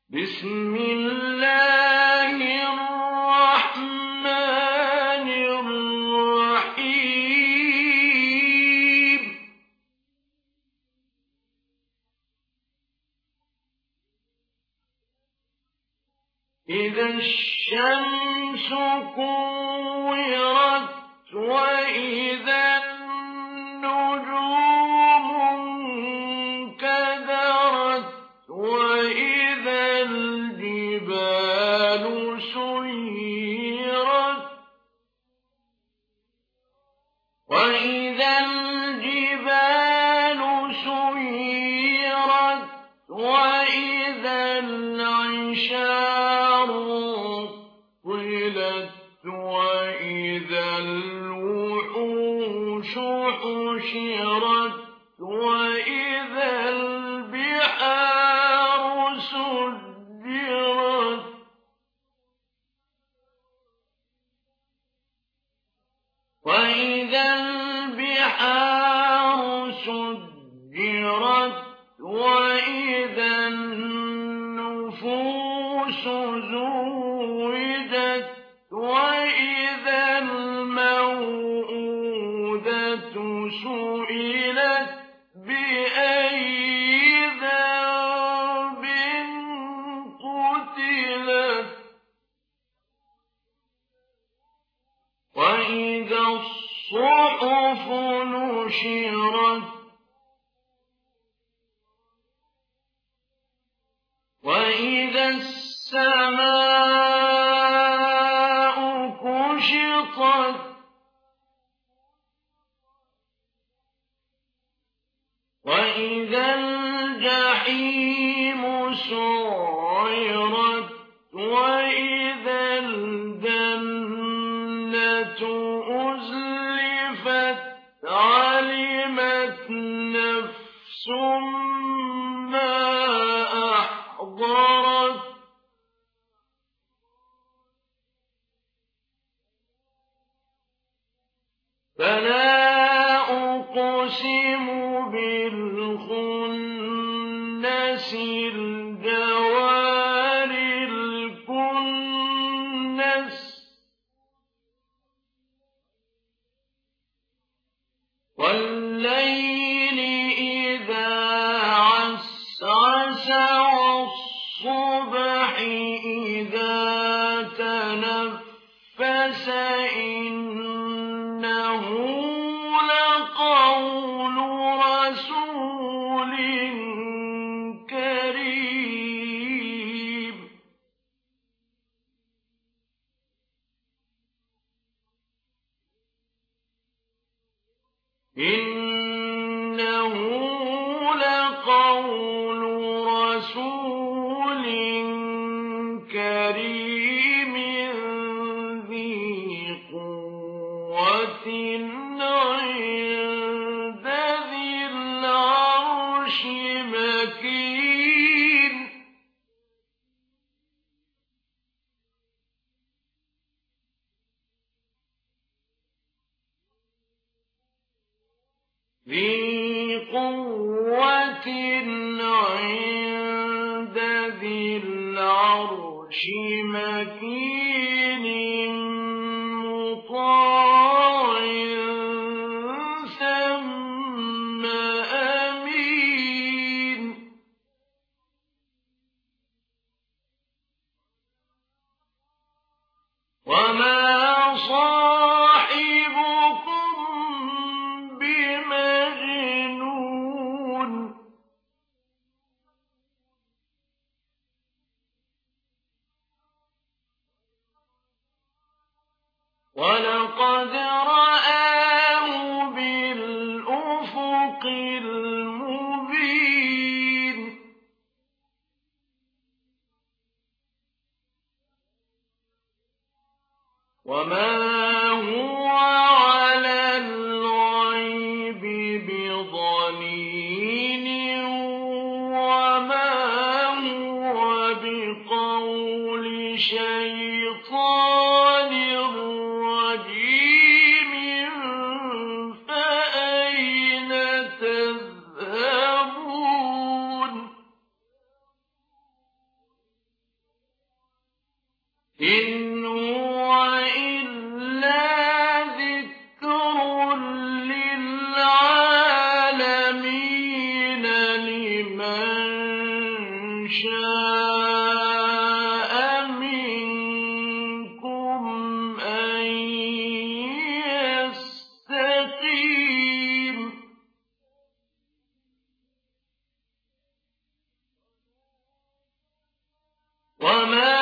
بسم الله الرحمن الرحيم إذا الشمس كورت وإذا النجوم انكدرت وإذا الجبال سيرت وإذا العشار طلت وإذا الوحوش حشرت وإذا البحار سجرت وإذا النفوس زوجت وإذا الموءودة سئلت بأي ذنب قتلت وإذا الصحف نشرت وإذا السماء كشطت وإذا الجحيم سعرت وإذا الجنة أزلفت علمت نفس ما أحضرت فلا أقسم بالخنس الجوار الكنس والليل إذا عسعس والصبح إذا تنفس إنه لقول رسول كريم إنه لقول رسول كريم ذي قوة عند ذي العرش مكين ذي قوة عند ذي العرش مكين مطاع ثم أمين وما صاحبكم بمجنون ولقد رآه بالأفق المبين وما هو على الغيب بضنين وما هو بقول شيطان رجيم فأين تذهبون إن هو إلا ذكر للعالمين لمن شاء منكم أن يستقيم وما